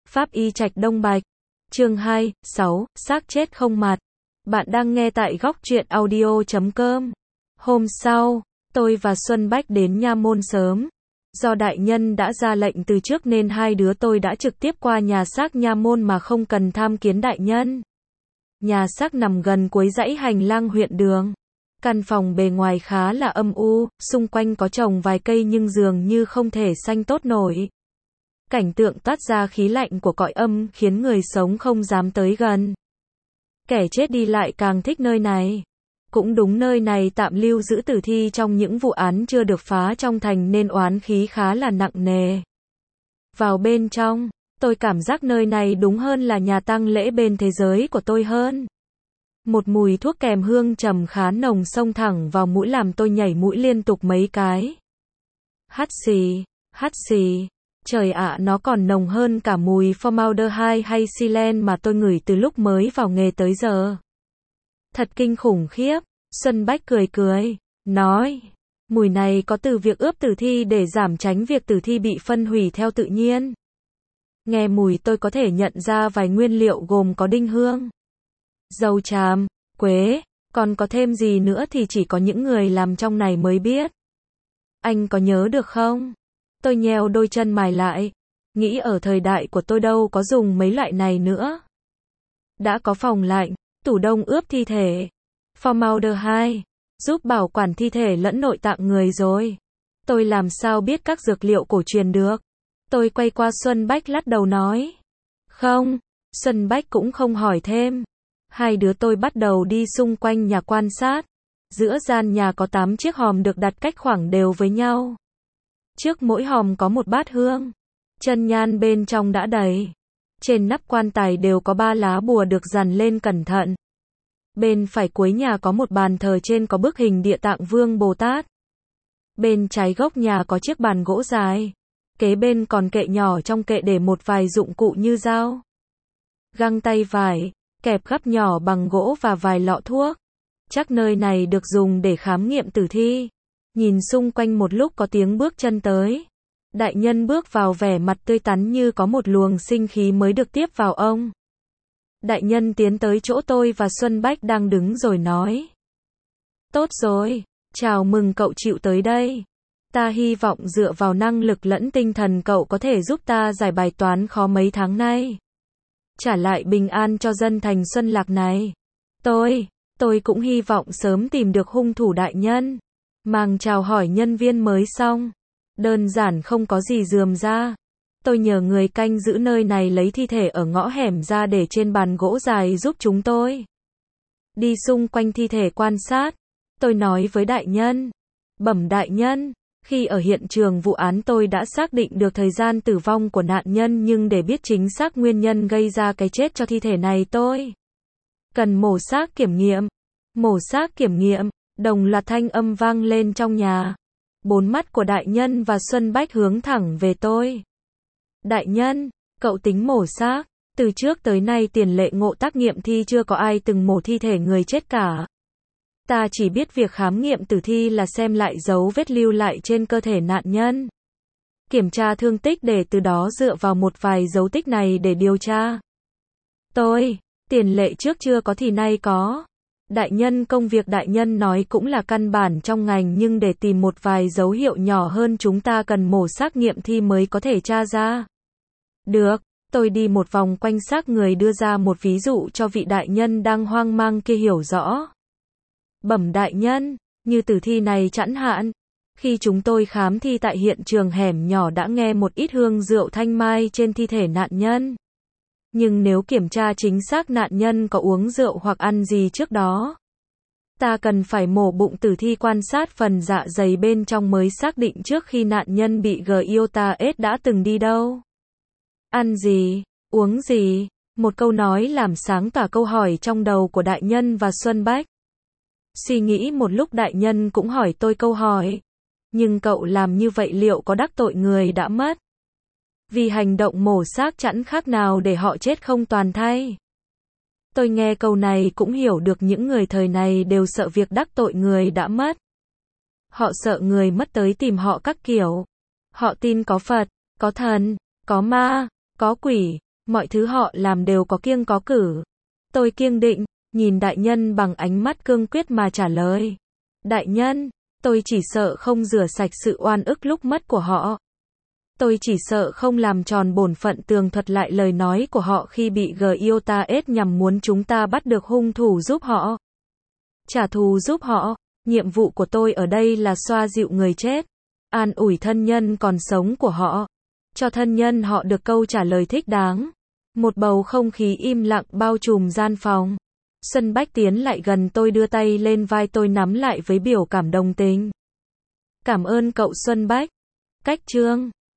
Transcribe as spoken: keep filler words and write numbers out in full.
Pháp y Trạch Đông Bạch. Chương hai, sáu, xác chết không mặt. Bạn đang nghe tại góc truyện audio chấm com. Hôm sau, tôi và Xuân Bách đến nha môn sớm. Do đại nhân đã ra lệnh từ trước nên hai đứa tôi đã trực tiếp qua nhà xác nha môn mà không cần tham kiến đại nhân. Nhà xác nằm gần cuối dãy hành lang huyện đường. Căn phòng bề ngoài khá là âm u, xung quanh có trồng vài cây nhưng dường như không thể xanh tốt nổi. Cảnh tượng toát ra khí lạnh của cõi âm khiến người sống không dám tới gần. Kẻ chết đi lại càng thích nơi này. Cũng đúng, nơi này tạm lưu giữ tử thi trong những vụ án chưa được phá trong thành nên oán khí khá là nặng nề. Vào bên trong, tôi cảm giác nơi này đúng hơn là nhà tang lễ bên thế giới của tôi hơn. Một mùi thuốc kèm hương trầm khá nồng xông thẳng vào mũi làm tôi nhảy mũi liên tục mấy cái. Hắt xì, hắt xì. Trời ạ, nó còn nồng hơn cả mùi formaldehyde hay xylen mà tôi ngửi từ lúc mới vào nghề tới giờ. Thật kinh khủng khiếp. Xuân Bách cười cười, nói, mùi này có từ việc ướp tử thi để giảm tránh việc tử thi bị phân hủy theo tự nhiên. Nghe mùi tôi có thể nhận ra vài nguyên liệu gồm có đinh hương, dầu tràm, quế, còn có thêm gì nữa thì chỉ có những người làm trong này mới biết. Anh có nhớ được không? Tôi nheo đôi chân mày lại, nghĩ ở thời đại của tôi đâu có dùng mấy loại này nữa. Đã có phòng lạnh, tủ đông ướp thi thể, formaldehyde, giúp bảo quản thi thể lẫn nội tạng người rồi. Tôi làm sao biết các dược liệu cổ truyền được? Tôi quay qua Xuân Bách lắc đầu nói. Không, Xuân Bách cũng không hỏi thêm. Hai đứa tôi bắt đầu đi xung quanh nhà quan sát. Giữa gian nhà có tám chiếc hòm được đặt cách khoảng đều với nhau. Trước mỗi hòm có một bát hương. Chân nhan bên trong đã đầy. Trên nắp quan tài đều có ba lá bùa được dàn lên cẩn thận. Bên phải cuối nhà có một bàn thờ, trên có bức hình Địa Tạng Vương Bồ Tát. Bên trái góc nhà có chiếc bàn gỗ dài. Kế bên còn kệ nhỏ, trong kệ để một vài dụng cụ như dao, găng tay vải, kẹp gấp nhỏ bằng gỗ và vài lọ thuốc. Chắc nơi này được dùng để khám nghiệm tử thi. Nhìn xung quanh một lúc có tiếng bước chân tới. Đại nhân bước vào vẻ mặt tươi tắn như có một luồng sinh khí mới được tiếp vào ông. Đại nhân tiến tới chỗ tôi và Xuân Bách đang đứng rồi nói. Tốt rồi, chào mừng cậu chịu tới đây. Ta hy vọng dựa vào năng lực lẫn tinh thần cậu có thể giúp ta giải bài toán khó mấy tháng nay. Trả lại bình an cho dân thành Xuân Lạc này. Tôi, tôi cũng hy vọng sớm tìm được hung thủ đại nhân. Màng chào hỏi nhân viên mới xong. Đơn giản không có gì rườm ra. Tôi nhờ người canh giữ nơi này lấy thi thể ở ngõ hẻm ra để trên bàn gỗ dài giúp chúng tôi. Đi xung quanh thi thể quan sát. Tôi nói với đại nhân. Bẩm đại nhân, khi ở hiện trường vụ án tôi đã xác định được thời gian tử vong của nạn nhân, nhưng để biết chính xác nguyên nhân gây ra cái chết cho thi thể này tôi cần mổ xác kiểm nghiệm. Mổ xác kiểm nghiệm, đồng loạt thanh âm vang lên trong nhà. Bốn mắt của đại nhân và Xuân Bách hướng thẳng về tôi. Đại nhân, cậu tính mổ xác? Từ trước tới nay tiền lệ ngộ tác nghiệm thi chưa có ai từng mổ thi thể người chết cả. Ta chỉ biết việc khám nghiệm tử thi là xem lại dấu vết lưu lại trên cơ thể nạn nhân, kiểm tra thương tích để từ đó dựa vào một vài dấu tích này để điều tra. Tôi, tiền lệ trước chưa có thì nay có. Đại nhân, công việc đại nhân nói cũng là căn bản trong ngành, nhưng để tìm một vài dấu hiệu nhỏ hơn chúng ta cần mổ xác nghiệm thi mới có thể tra ra. Được, tôi đi một vòng quanh xác người đưa ra một ví dụ cho vị đại nhân đang hoang mang kia hiểu rõ. Bẩm đại nhân, như tử thi này chẳng hạn, khi chúng tôi khám thi tại hiện trường hẻm nhỏ đã nghe một ít hương rượu thanh mai trên thi thể nạn nhân. Nhưng nếu kiểm tra chính xác nạn nhân có uống rượu hoặc ăn gì trước đó, ta cần phải mổ bụng tử thi quan sát phần dạ dày bên trong mới xác định trước khi nạn nhân bị giota ết đã từng đi đâu, ăn gì, uống gì. Một câu nói làm sáng tỏ câu hỏi trong đầu của đại nhân và Xuân Bách. Suy nghĩ một lúc đại nhân cũng hỏi tôi câu hỏi. Nhưng cậu làm như vậy liệu có đắc tội người đã mất? Vì hành động mổ xác chẳng khác nào để họ chết không toàn thây. Tôi nghe câu này cũng hiểu được những người thời này đều sợ việc đắc tội người đã mất. Họ sợ người mất tới tìm họ các kiểu. Họ tin có Phật, có thần, có ma, có quỷ. Mọi thứ họ làm đều có kiêng có cử. Tôi kiêng định, nhìn đại nhân bằng ánh mắt cương quyết mà trả lời. Đại nhân, tôi chỉ sợ không rửa sạch sự oan ức lúc mất của họ. Tôi chỉ sợ không làm tròn bổn phận tường thuật lại lời nói của họ khi bị Giotaes nhằm muốn chúng ta bắt được hung thủ giúp họ. Trả thù giúp họ. Nhiệm vụ của tôi ở đây là xoa dịu người chết, an ủi thân nhân còn sống của họ, cho thân nhân họ được câu trả lời thích đáng. Một bầu không khí im lặng bao trùm gian phòng. Xuân Bách tiến lại gần tôi, đưa tay lên vai tôi nắm lại với biểu cảm đồng tình. Cảm ơn cậu Xuân Bách. Cách chương